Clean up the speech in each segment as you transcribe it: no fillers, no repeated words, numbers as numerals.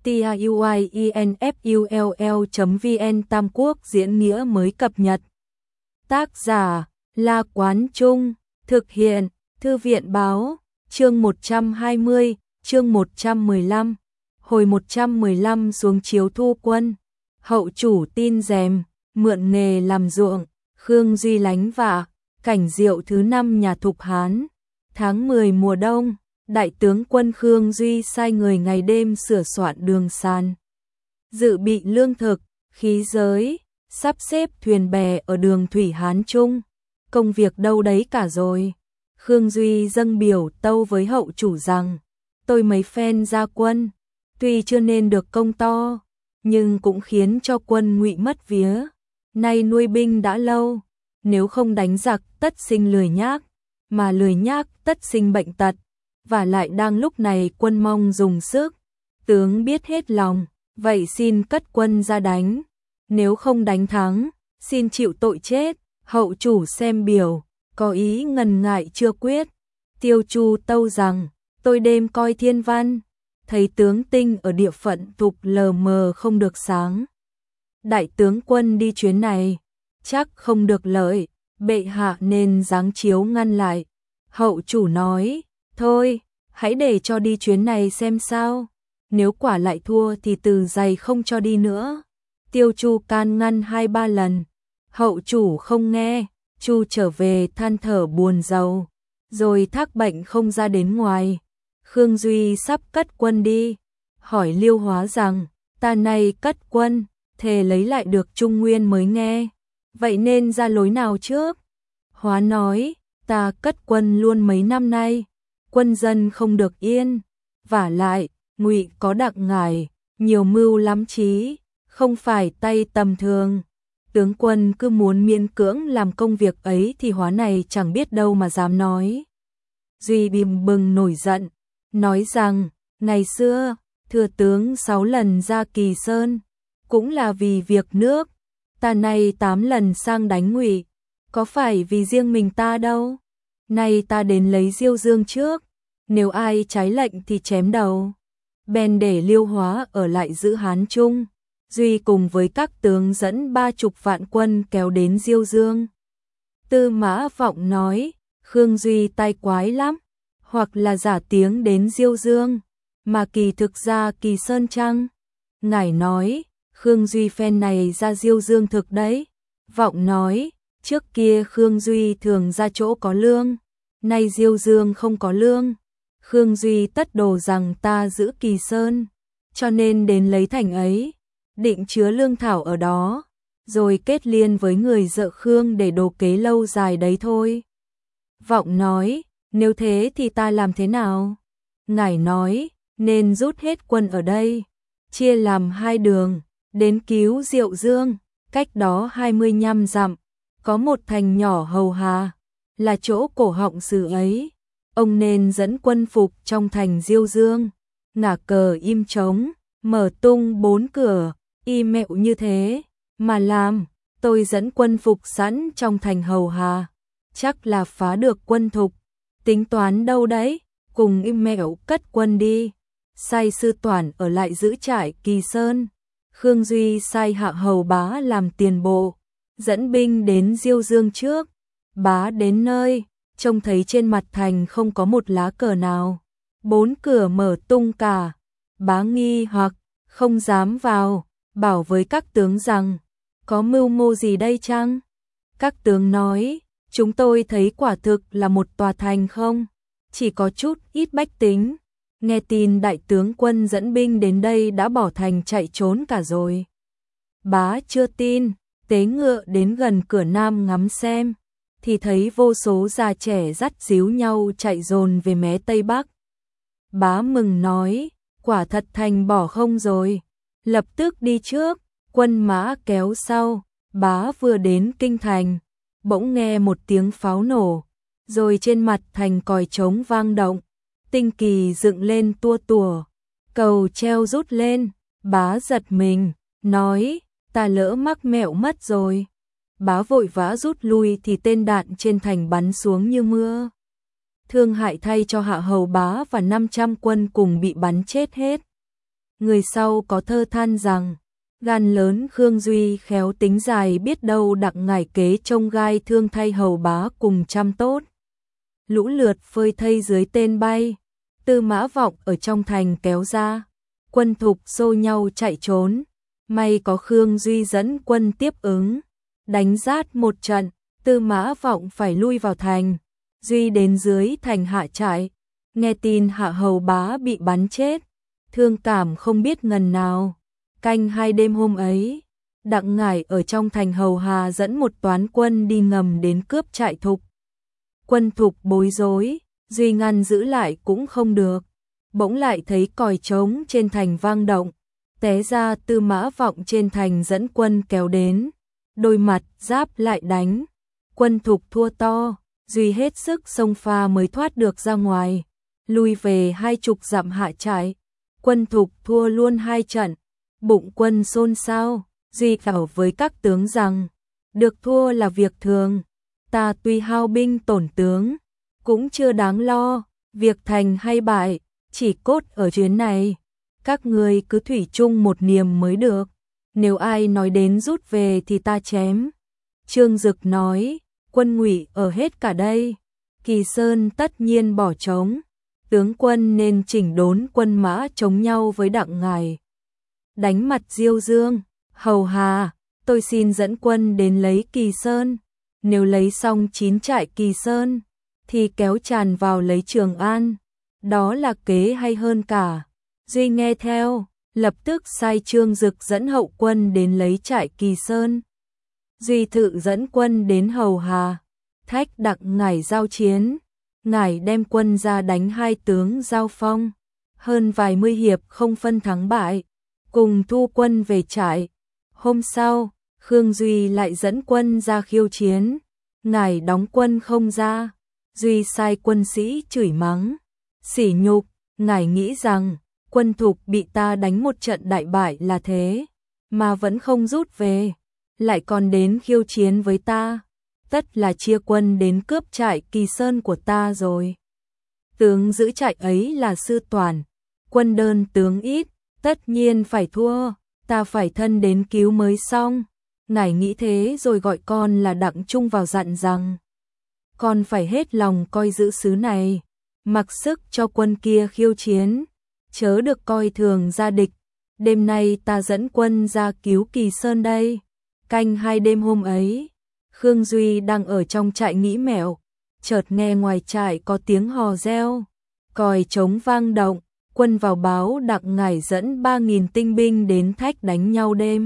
tiuinfull.vn Tam Quốc diễn nghĩa mới cập nhật. Tác giả La Quán Trung, thực hiện Thư viện Báo, chương 120, chương 115. Hồi 115 xuống chiếu thu quân, hậu chủ tin rèm, mượn nghề làm ruộng, Khương Duy lánh vạ, cảnh diệu thứ 5 nhà Thục Hán. Tháng 10 mùa đông, đại tướng quân Khương Duy sai người ngày đêm sửa soạn đường sàn, dự bị lương thực, khí giới, sắp xếp thuyền bè ở đường thủy Hán Trung. Công việc đâu đấy cả rồi. Khương Duy dâng biểu tâu với hậu chủ rằng, tôi mấy phen ra quân, tuy chưa nên được công to, nhưng cũng khiến cho quân Ngụy mất vía. Nay nuôi binh đã lâu, nếu không đánh giặc tất sinh lười nhác, mà lười nhác tất sinh bệnh tật, và lại đang lúc này quân mong dùng sức. Tướng biết hết lòng, vậy xin cất quân ra đánh, nếu không đánh thắng, xin chịu tội chết. Hậu chủ xem biểu, có ý ngần ngại chưa quyết. Tiêu Chu tâu rằng, tôi đêm coi thiên văn, thấy tướng tinh ở địa phận Thục lờ mờ không được sáng. Đại tướng quân đi chuyến này, chắc không được lợi, bệ hạ nên giáng chiếu ngăn lại. Hậu chủ nói, thôi, hãy để cho đi chuyến này xem sao, nếu quả lại thua thì từ giày không cho đi nữa. Tiêu Chu can ngăn 2-3 lần, hậu chủ không nghe. Chu trở về than thở buồn rầu, rồi thác bệnh không ra đến ngoài. Khương Duy sắp cất quân đi, hỏi Liêu Hóa rằng, ta nay cất quân, thề lấy lại được Trung Nguyên mới nghe, vậy nên ra lối nào trước? Hóa nói, ta cất quân luôn mấy năm nay, quân dân không được yên, vả lại, Ngụy có đặng ngải, nhiều mưu lắm trí, không phải tay tầm thường. Tướng quân cứ muốn miễn cưỡng làm công việc ấy thì Hóa này chẳng biết đâu mà dám nói. Duy bìm bừng nổi giận, nói rằng, ngày xưa, thừa tướng 6 lần ra Kỳ Sơn, cũng là vì việc nước, ta nay 8 lần sang đánh Ngụy, có phải vì riêng mình ta đâu. Nay ta đến lấy Diêu Dương trước, nếu ai trái lệnh thì chém đầu. Bèn để Liêu Hóa ở lại giữ Hán Trung. Duy cùng với các tướng dẫn 30 vạn quân kéo đến Diêu Dương. Tư Mã Vọng nói, Khương Duy tai quái lắm, hoặc là giả tiếng đến Diêu Dương, mà kỳ thực ra Kỳ Sơn chăng? Ngài nói, Khương Duy phen này ra Diêu Dương thực đấy. Vọng nói, trước kia Khương Duy thường ra chỗ có lương, nay Diêu Dương không có lương. Khương Duy tất đồ rằng ta giữ Kỳ Sơn, cho nên đến lấy thành ấy, định chứa lương thảo ở đó, rồi kết liên với người dợ Khương để đồ kế lâu dài đấy thôi. Vọng nói, nếu thế thì ta làm thế nào? Ngài nói, nên rút hết quân ở đây, chia làm 2 đường, đến cứu Diệu Dương, cách đó 25 dặm, có một thành nhỏ Hầu Hà, là chỗ cổ họng sử ấy. Ông nên dẫn quân phục trong thành Diêu Dương, ngả cờ im trống, mở tung 4 cửa, y mẹo như thế, mà làm, tôi dẫn quân phục sẵn trong thành Hầu Hà, chắc là phá được quân Thục. Tính toán đâu đấy, cùng im mẹo cất quân đi, sai Sư Toản ở lại giữ trại Kỳ Sơn. Khương Duy sai Hạ Hầu Bá làm tiền bộ, dẫn binh đến Diêu Dương trước. Bá đến nơi, trông thấy trên mặt thành không có một lá cờ nào, 4 cửa mở tung cả. Bá nghi hoặc, không dám vào, bảo với các tướng rằng, có mưu mô gì đây chăng? Các tướng nói, chúng tôi thấy quả thực là một tòa thành không, chỉ có chút ít bách tính. Nghe tin đại tướng quân dẫn binh đến đây đã bỏ thành chạy trốn cả rồi. Bá chưa tin, tế ngựa đến gần cửa Nam ngắm xem, thì thấy vô số già trẻ dắt díu nhau chạy dồn về mé Tây Bắc. Bá mừng nói, quả thật thành bỏ không rồi, lập tức đi trước, quân mã kéo sau. Bá vừa đến kinh thành, bỗng nghe một tiếng pháo nổ, rồi trên mặt thành còi trống vang động, tinh kỳ dựng lên tua tủa, cầu treo rút lên. Bá giật mình, nói, ta lỡ mắc mẹo mất rồi. Bá vội vã rút lui thì tên đạn trên thành bắn xuống như mưa. Thương hại thay cho Hạ Hầu Bá và 500 quân cùng bị bắn chết hết. Người sau có thơ than rằng, gan lớn Khương Duy khéo tính dài biết đâu đặng ngải kế trông gai thương thay hầu bá cùng trăm tốt. Lũ lượt phơi thây dưới tên bay, Tư Mã Vọng ở trong thành kéo ra, quân thục xô nhau chạy trốn, may có Khương Duy dẫn quân tiếp ứng, đánh rát một trận, Tư Mã Vọng phải lui vào thành, Duy đến dưới thành hạ trại, nghe tin hạ hầu bá bị bắn chết, thương cảm không biết ngần nào. Canh 2 đêm hôm ấy, đặng ngải ở trong thành hầu hà dẫn một toán quân đi ngầm đến cướp trại thục. Quân thục bối rối, Duy ngăn giữ lại cũng không được, bỗng lại thấy còi trống trên thành vang động, té ra Tư Mã Vọng trên thành dẫn quân kéo đến, đôi mặt giáp lại đánh, quân thục thua to, Duy hết sức xông pha mới thoát được ra ngoài, lui về 20 dặm hạ trại, quân thục thua luôn 2 trận, bụng quân xôn xao, Duy bảo với các tướng rằng, được thua là việc thường, ta tuy hao binh tổn tướng, cũng chưa đáng lo, việc thành hay bại, chỉ cốt ở chuyến này, các người cứ thủy chung một niềm mới được, nếu ai nói đến rút về thì ta chém. Trương Dực nói, quân Ngụy ở hết cả đây, Kỳ Sơn tất nhiên bỏ trống, tướng quân nên chỉnh đốn quân mã chống nhau với đặng ngải. Đánh mặt Diêu Dương, hầu hà, tôi xin dẫn quân đến lấy Kỳ Sơn, nếu lấy xong 9 trại Kỳ Sơn, thì kéo tràn vào lấy Trường An, đó là kế hay hơn cả. Duy nghe theo, lập tức sai Trương Dực dẫn hậu quân đến lấy trại Kỳ Sơn. Duy tự dẫn quân đến hầu hà, thách đặng ngải giao chiến, ngải đem quân ra đánh 2 tướng giao phong, hơn vài mươi hiệp không phân thắng bại, cùng thu quân về trại. Hôm sau, Khương Duy lại dẫn quân ra khiêu chiến, ngải đóng quân không ra, Duy sai quân sĩ chửi mắng, sỉ nhục, ngải nghĩ rằng quân thục bị ta đánh một trận đại bại là thế, mà vẫn không rút về, lại còn đến khiêu chiến với ta, tất là chia quân đến cướp trại Kỳ Sơn của ta rồi. Tướng giữ trại ấy là Sư Toản, quân đơn tướng ít, tất nhiên phải thua, ta phải thân đến cứu mới xong. Ngải nghĩ thế rồi gọi con là Đặng Trung vào dặn rằng, con phải hết lòng coi giữ xứ này, mặc sức cho quân kia khiêu chiến, chớ được coi thường gia địch. Đêm nay ta dẫn quân ra cứu Kỳ Sơn đây. Canh 2 đêm hôm ấy, Khương Duy đang ở trong trại nghĩ mẹo, chợt nghe ngoài trại có tiếng hò reo, còi trống vang động, quân vào báo đặng ngải dẫn 3.000 tinh binh đến thách đánh nhau đêm.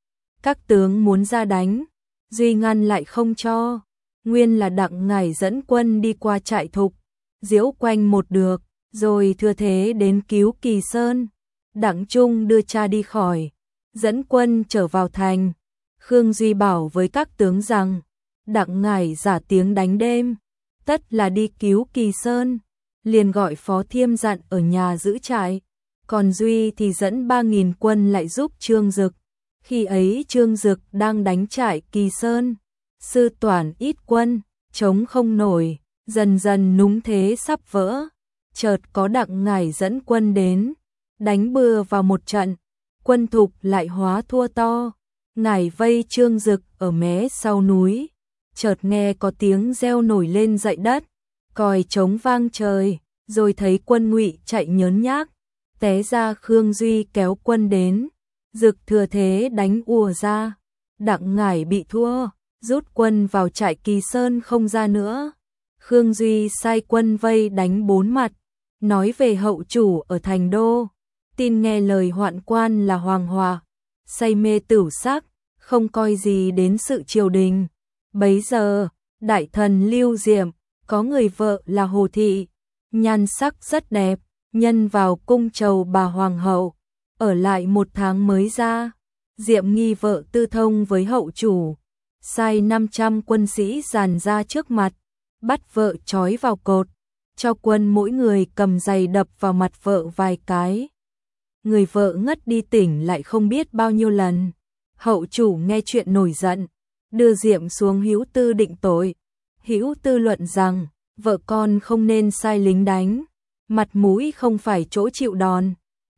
Các tướng muốn ra đánh, Duy ngăn lại không cho, nguyên là đặng ngải dẫn quân đi qua trại thục, diễu quanh một được, rồi thừa thế đến cứu Kỳ Sơn. Đặng Trung đưa cha đi khỏi, dẫn quân trở vào thành. Khương Duy bảo với các tướng rằng, đặng ngải giả tiếng đánh đêm, tất là đi cứu Kỳ Sơn, liền gọi Phó Thiêm dặn ở nhà giữ trại, còn Duy thì dẫn 3.000 quân lại giúp Trương Dực. Khi ấy Trương Dực đang đánh trại Kỳ Sơn, Sư Toản ít quân, chống không nổi, dần dần núng thế sắp vỡ, chợt có đặng ngải dẫn quân đến, đánh bừa vào một trận, quân thục lại hóa thua to. Ngải vây Trương Dực ở mé sau núi, chợt nghe có tiếng reo nổi lên dậy đất, còi trống vang trời, rồi thấy quân Ngụy chạy nhớn nhác, té ra Khương Duy kéo quân đến, Dực thừa thế đánh ùa ra, đặng ngải bị thua, rút quân vào trại Kỳ Sơn không ra nữa. Khương Duy sai quân vây đánh 4 mặt, nói về hậu chủ ở thành đô, tin nghe lời hoạn quan là Hoàng Hòa, say mê tửu sắc, không coi gì đến sự triều đình. Bấy giờ, đại thần Lưu Diệm, có người vợ là Hồ Thị, nhan sắc rất đẹp, nhân vào cung chầu bà Hoàng hậu, ở lại 1 tháng mới ra. Diệm nghi vợ tư thông với hậu chủ, sai 500 quân sĩ dàn ra trước mặt, bắt vợ trói vào cột, cho quân mỗi người cầm giày đập vào mặt vợ vài cái. Người vợ ngất đi tỉnh lại không biết bao nhiêu lần. Hậu chủ nghe chuyện nổi giận, đưa Diệm xuống Hữu Tư định tội. Hữu Tư luận rằng, vợ con không nên sai lính đánh, mặt mũi không phải chỗ chịu đòn,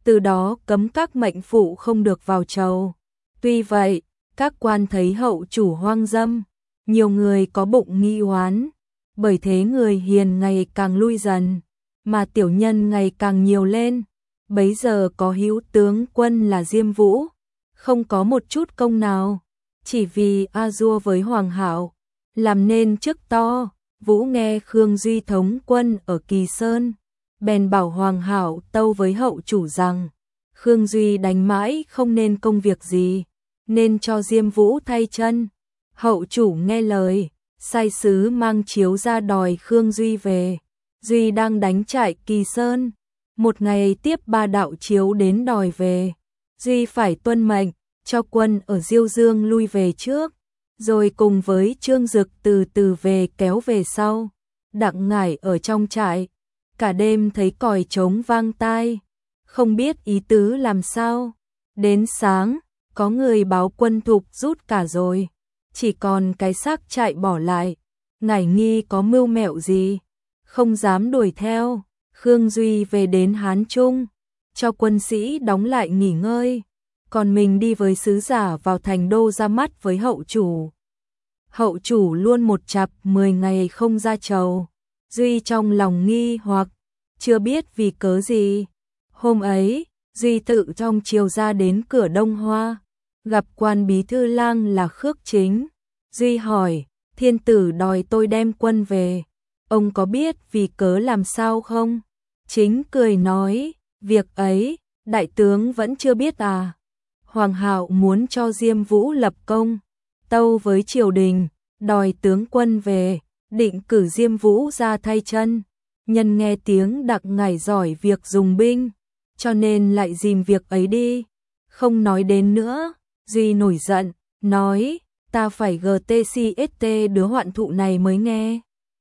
từ đó cấm các mệnh phụ không được vào chầu. Tuy vậy, các quan thấy hậu chủ hoang dâm, nhiều người có bụng nghi oán, bởi thế người hiền ngày càng lui dần, mà tiểu nhân ngày càng nhiều lên. Bấy giờ có hữu tướng quân là Diêm Vũ, không có một chút công nào, chỉ vì a dua với Hoàng Hạo, làm nên chức to. Vũ nghe Khương Duy thống quân ở Kỳ Sơn, bèn bảo Hoàng Hạo tâu với hậu chủ rằng Khương Duy đánh mãi không nên công việc gì, nên cho Diêm Vũ thay chân. Hậu chủ nghe lời, sai sứ mang chiếu ra đòi Khương Duy về. Duy đang đánh trại Kỳ Sơn, một ngày tiếp 3 đạo chiếu đến đòi về. Duy phải tuân mệnh, cho quân ở Diêu Dương lui về trước, rồi cùng với Trương Dực từ từ về kéo về sau. Đặng Ngải ở trong trại, cả đêm thấy còi trống vang tai, không biết ý tứ làm sao. Đến sáng, có người báo quân thục rút cả rồi, chỉ còn cái xác trại bỏ lại. Ngải nghi có mưu mẹo gì, không dám đuổi theo. Khương Duy về đến Hán Trung, cho quân sĩ đóng lại nghỉ ngơi, còn mình đi với sứ giả vào thành đô ra mắt với hậu chủ. Hậu chủ luôn một chặp 10 ngày không ra chầu, Duy trong lòng nghi hoặc, chưa biết vì cớ gì. Hôm ấy, Duy tự trong chiều ra đến cửa Đông Hoa, gặp quan bí thư lang là Khước Chính. Duy hỏi, thiên tử đòi tôi đem quân về, ông có biết vì cớ làm sao không? Chính cười nói, việc ấy, đại tướng vẫn chưa biết à. Hoàng Hạo muốn cho Diêm Vũ lập công, tâu với triều đình, đòi tướng quân về, định cử Diêm Vũ ra thay chân. Nhân nghe tiếng Đặng Ngải giỏi việc dùng binh, cho nên lại dìm việc ấy đi, không nói đến nữa. Duy nổi giận, nói, ta phải GTCST đứa hoạn thụ này mới nghe.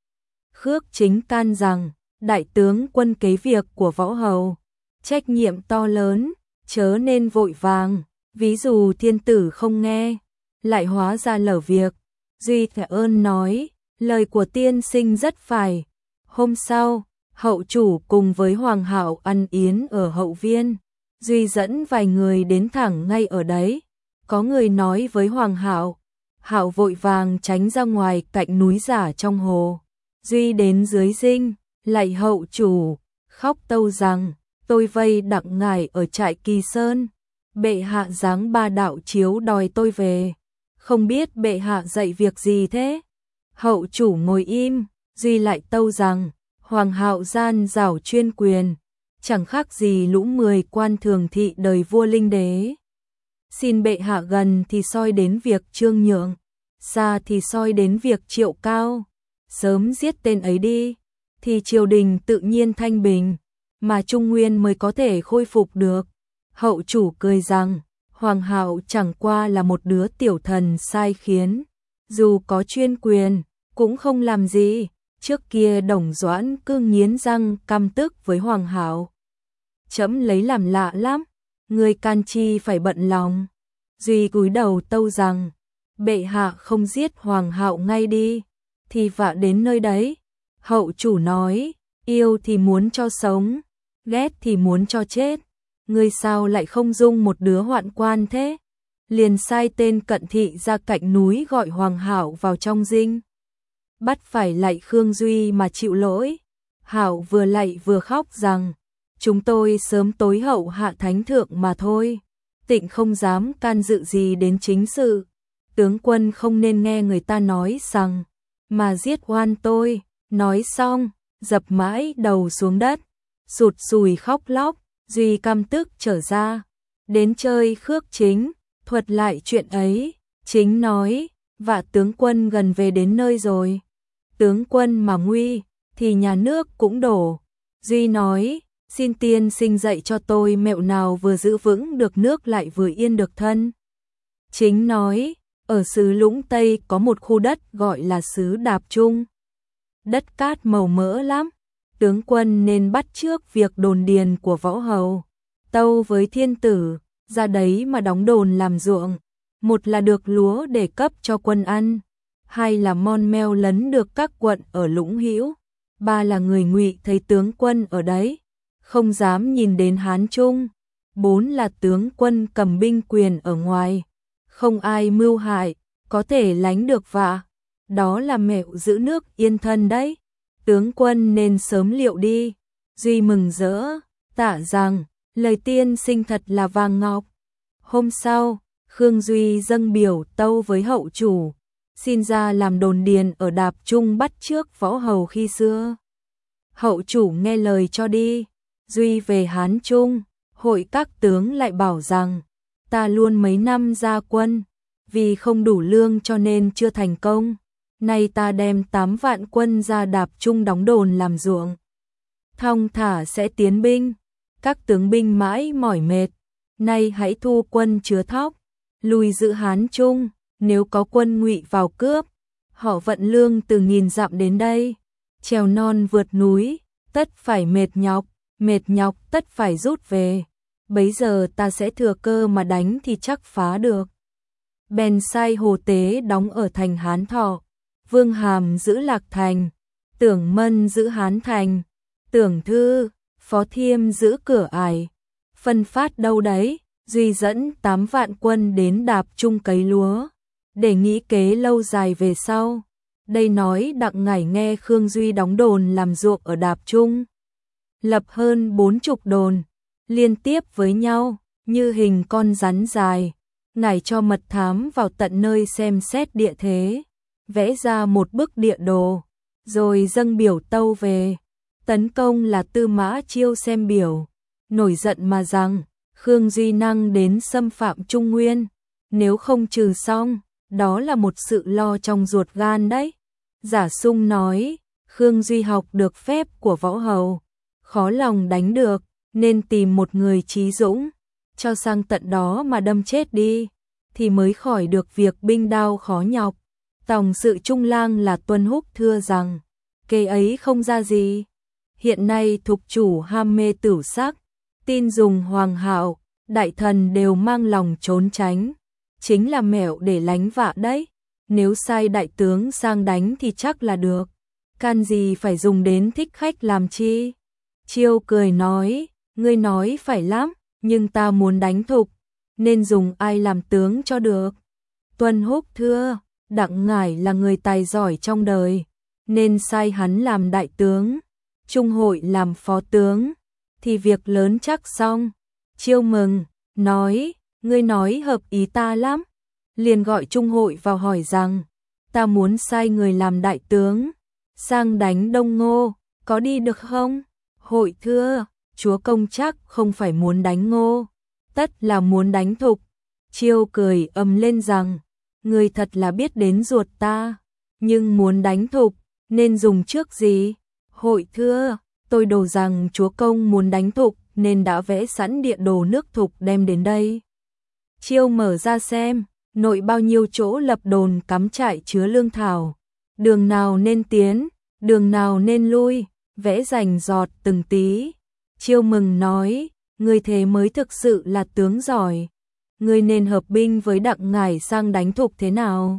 Khước Chính can rằng, đại tướng quân kế việc của võ hầu, trách nhiệm to lớn, chớ nên vội vàng, ví dụ thiên tử không nghe, lại hóa ra lỡ việc. Duy thẻ ơn nói, lời của tiên sinh rất phải. Hôm sau, hậu chủ cùng với Hoàng Hạo ăn yến ở hậu viên. Duy dẫn vài người đến thẳng ngay ở đấy. Có người nói với Hoàng Hạo, Hạo vội vàng tránh ra ngoài cạnh núi giả trong hồ. Duy đến dưới dinh, lạy hậu chủ, khóc tâu rằng, tôi vây Đặng Ngải ở trại Kỳ Sơn, bệ hạ giáng 3 đạo chiếu đòi tôi về, không biết bệ hạ dạy việc gì thế. Hậu chủ ngồi im, Duy lại tâu rằng, Hoàng Hạo gian giảo chuyên quyền, chẳng khác gì lũ 10 quan thường thị đời vua Linh Đế. Xin bệ hạ gần thì soi đến việc Trương Nhượng, xa thì soi đến việc Triệu Cao, sớm giết tên ấy đi, thì triều đình tự nhiên thanh bình, mà Trung Nguyên mới có thể khôi phục được. Hậu chủ cười rằng, Hoàng Hạo chẳng qua là một đứa tiểu thần sai khiến, dù có chuyên quyền, cũng không làm gì. Trước kia Đồng Doãn cứ nghiến răng căm tức với Hoàng Hạo. Trẫm lấy làm lạ lắm, người can chi phải bận lòng. Duy cúi đầu tâu rằng, bệ hạ không giết Hoàng Hạo ngay đi, thì vạ đến nơi đấy. Hậu chủ nói, yêu thì muốn cho sống, ghét thì muốn cho chết. Ngươi sao lại không dung một đứa hoạn quan thế? Liền sai tên cận thị ra cạnh núi gọi Hoàng Hạo vào trong dinh. Bắt phải lạy Khương Duy mà chịu lỗi. Hạo vừa lạy vừa khóc rằng, chúng tôi sớm tối hậu hạ thánh thượng mà thôi, tịnh không dám can dự gì đến chính sự. Tướng quân không nên nghe người ta nói rằng, mà giết oan tôi. Nói xong, dập mãi đầu xuống đất, sụt sùi khóc lóc. Duy căm tức trở ra, đến chơi Khước Chính, thuật lại chuyện ấy. Chính nói, vạ tướng quân gần về đến nơi rồi, tướng quân mà nguy, thì nhà nước cũng đổ. Duy nói, xin tiên sinh dạy cho tôi mẹo nào vừa giữ vững được nước lại vừa yên được thân. Chính nói, ở xứ Lũng Tây có một khu đất gọi là xứ Đạp Trung. Đất cát màu mỡ lắm, tướng quân nên bắt chước việc đồn điền của võ hầu, tâu với thiên tử, ra đấy mà đóng đồn làm ruộng. Một là được lúa để cấp cho quân ăn, hai là mon meo lấn được các quận ở Lũng Hữu, ba là người Ngụy thấy tướng quân ở đấy, không dám nhìn đến Hán Trung, 4 là tướng quân cầm binh quyền ở ngoài, không ai mưu hại, có thể lánh được vạ. Đó là mẹo giữ nước yên thân đấy. Tướng quân nên sớm liệu đi. Duy mừng rỡ, tạ rằng, lời tiên sinh thật là vàng ngọc. Hôm sau, Khương Duy dâng biểu tâu với hậu chủ, xin ra làm đồn điền ở Đạp Trung bắt chước võ hầu khi xưa. Hậu chủ nghe lời cho đi. Duy về Hán Trung, hội các tướng lại bảo rằng, ta luôn mấy năm ra quân, vì không đủ lương cho nên chưa thành công. Nay ta đem 8 vạn quân ra Đạp Trung đóng đồn làm ruộng. Thong thả sẽ tiến binh, các tướng binh mãi mỏi mệt. Nay hãy thu quân chứa thóc, lùi giữ Hán Trung, nếu có quân Ngụy vào cướp, họ vận lương từ nghìn dặm đến đây. Trèo non vượt núi, tất phải mệt nhọc tất phải rút về. Bấy giờ ta sẽ thừa cơ mà đánh thì chắc phá được. Bèn sai Hồ Tế đóng ở thành Hán Thọ, Vương Hàm giữ Lạc Thành, Tưởng Mân giữ Hán Thành, Tưởng Thư, Phó Thiêm giữ Cửa Ải. Phân phát đâu đấy, Duy dẫn 8 vạn quân đến Đạp Trung cấy lúa, để nghĩ kế lâu dài về sau. Đây nói Đặng Ngải nghe Khương Duy đóng đồn làm ruộng ở Đạp Trung, lập hơn 40 đồn, liên tiếp với nhau, như hình con rắn dài. Ngải cho mật thám vào tận nơi xem xét địa thế, vẽ ra một bức địa đồ, rồi dâng biểu tâu về. Tấn công là Tư Mã Chiêu xem biểu, nổi giận mà rằng, Khương Duy năng đến xâm phạm Trung Nguyên, nếu không trừ xong, đó là một sự lo trong ruột gan đấy. Giả Sung nói, Khương Duy học được phép của võ hầu, khó lòng đánh được, nên tìm một người trí dũng, cho sang tận đó mà đâm chết đi, thì mới khỏi được việc binh đao khó nhọc. Tòng sự Trung lang là Tuân Húc thưa rằng, kế ấy không ra gì. Hiện nay thục chủ ham mê tửu sắc, tin dùng hoàng hạo, đại thần đều mang lòng trốn tránh, chính là mẹo để lánh vạ đấy. Nếu sai đại tướng sang đánh thì chắc là được, can gì phải dùng đến thích khách làm chi. Chiêu cười nói, ngươi nói phải lắm, nhưng ta muốn đánh thục, nên dùng ai làm tướng cho được. Tuân Húc thưa, Đặng Ngải là người tài giỏi trong đời, nên sai hắn làm đại tướng, Trung hội làm phó tướng, thì việc lớn chắc xong. Chiêu mừng, nói, ngươi nói hợp ý ta lắm. Liền gọi Trung hội vào hỏi rằng, ta muốn sai người làm đại tướng, sang đánh Đông Ngô, có đi được không? Hội thưa, chúa công chắc không phải muốn đánh Ngô, tất là muốn đánh thục. Chiêu cười ầm lên rằng, người thật là biết đến ruột ta, nhưng muốn đánh thục, nên dùng trước gì? Hội thưa, tôi đồ rằng chúa công muốn đánh thục, nên đã vẽ sẵn địa đồ nước thục đem đến đây. Chiêu mở ra xem, nội bao nhiêu chỗ lập đồn cắm trại chứa lương thảo, đường nào nên tiến, đường nào nên lui, vẽ rành rọt từng tí. Chiêu mừng nói, người thế mới thực sự là tướng giỏi, người nên hợp binh với Đặng Ngải sang đánh thục thế nào?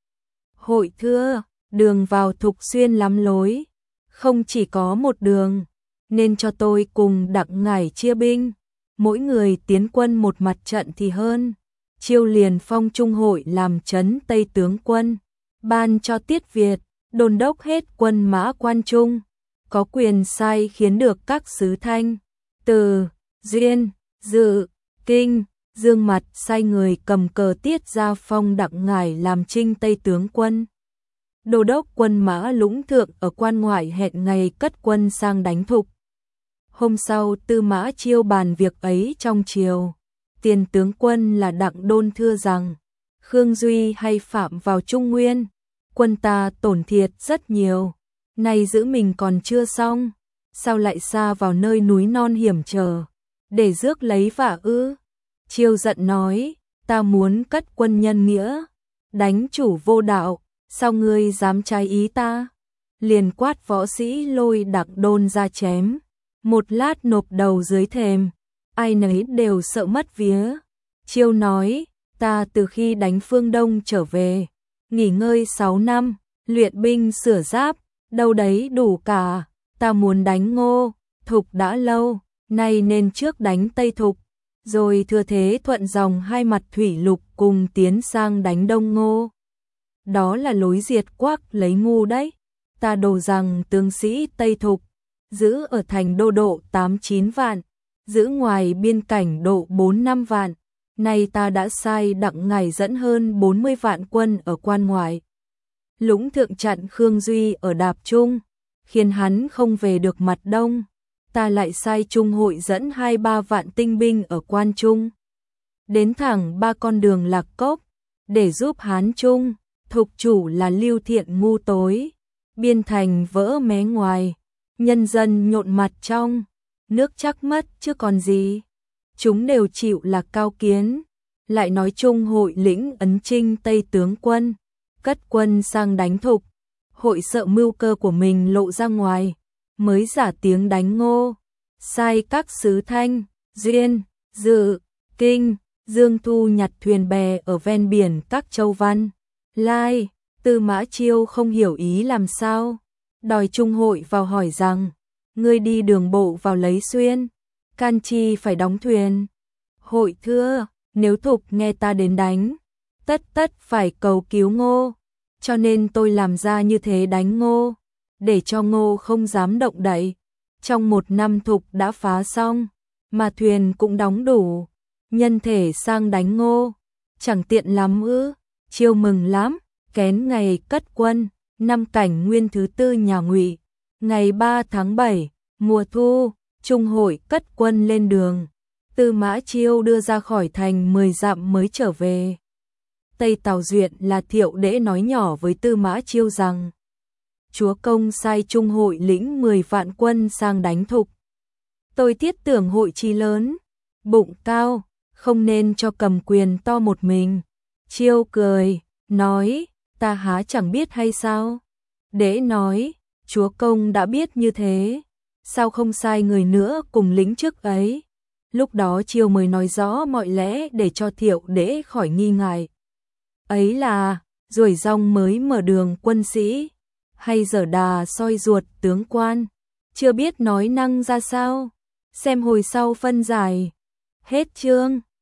Hội thưa, đường vào thục xuyên lắm lối, không chỉ có một đường, nên cho tôi cùng Đặng Ngải chia binh, mỗi người tiến quân một mặt trận thì hơn. Chiêu liền phong Trung hội làm trấn Tây tướng quân, ban cho Tiết Việt, đôn đốc hết quân mã quan trung, có quyền sai khiến được các sứ Thanh, Từ, Duyên, Dự, Kinh, Dương Mặt sai người cầm cờ tiết ra phong Đặng Ngải làm Trinh Tây tướng quân. Đô đốc quân mã Lũng Thượng ở quan ngoại hẹn ngày cất quân sang đánh thục. Hôm sau Tư Mã Chiêu bàn việc ấy trong triều. Tiền tướng quân là Đặng Đôn thưa rằng, Khương Duy hay phạm vào Trung Nguyên, quân ta tổn thiệt rất nhiều, nay giữ mình còn chưa xong, sao lại xa vào nơi núi non hiểm trở, để rước lấy vả ư? Chiêu giận nói, ta muốn cất quân nhân nghĩa, đánh chủ vô đạo, sao ngươi dám trái ý ta? Liền quát võ sĩ lôi Đặng Đôn ra chém, một lát nộp đầu dưới thềm. Ai nấy đều sợ mất vía. Chiêu nói, ta từ khi đánh phương Đông trở về, nghỉ ngơi 6 năm, luyện binh sửa giáp, đâu đấy đủ cả, ta muốn đánh Ngô, Thục đã lâu, nay nên trước đánh Tây Thục, rồi thừa thế thuận dòng hai mặt thủy lục cùng tiến sang đánh Đông Ngô. Đó là lối diệt Quác lấy ngu đấy. Ta đồ rằng tướng sĩ Tây Thục giữ ở thành đô độ 8-9 vạn, giữ ngoài biên cảnh độ 4-5 vạn. Nay ta đã sai Đặng Ngải dẫn hơn 40 vạn quân ở quan ngoại. Lũng thượng chặn Khương Duy ở Đạp Trung, khiến hắn không về được mặt đông. Ta lại sai Trung Hội dẫn 2-3 vạn tinh binh ở quan Trung, đến thẳng 3 con đường Lạc Cốc, để giúp Hán Trung. Thục chủ là Lưu Thiện ngu tối, biên thành vỡ mé ngoài, nhân dân nhộn mặt trong, nước chắc mất chứ còn gì. Chúng đều chịu là Cao Kiến, lại nói Trung Hội lĩnh ấn Trinh Tây tướng quân, cất quân sang đánh Thục. Hội sợ mưu cơ của mình lộ ra ngoài, mới giả tiếng đánh Ngô, sai các sứ Thanh, Duyên, Dự, Kinh, Dương thu nhặt thuyền bè ở ven biển các châu Văn, Lai. Tư Mã Chiêu không hiểu ý làm sao, đòi Trung Hội vào hỏi rằng, ngươi đi đường bộ vào lấy Xuyên, can chi phải đóng thuyền. Hội thưa, nếu Thục nghe ta đến đánh, tất phải cầu cứu Ngô, cho nên tôi làm ra như thế đánh Ngô, để cho Ngô không dám động đậy. Trong 1 năm Thục đã phá xong, mà thuyền cũng đóng đủ, nhân thể sang đánh Ngô, chẳng tiện lắm ư? Chiêu mừng lắm. Kén ngày cất quân, năm Cảnh Nguyên thứ 4 nhà Ngụy, ngày 3 tháng 7, mùa thu, Trung Hội cất quân lên đường. Tư Mã Chiêu đưa ra khỏi thành 10 dặm mới trở về. Tây Tào Duyện là Thiệu Đễ nói nhỏ với Tư Mã Chiêu rằng, chúa công sai Trung Hội lĩnh 10 vạn quân sang đánh Thục. Tôi thiết tưởng hội chi lớn, bụng cao, không nên cho cầm quyền to một mình. Chiêu cười, nói, ta há chẳng biết hay sao? Đễ nói, chúa công đã biết như thế, sao không sai người nữa cùng lĩnh trước ấy? Lúc đó Chiêu mới nói rõ mọi lẽ để cho Thiệu Đễ khỏi nghi ngại. Ấy là, ruổi rong mới mở đường quân sĩ, hay dở đà soi ruột tướng quan, chưa biết nói năng ra sao, xem hồi sau phân giải. Hết chương.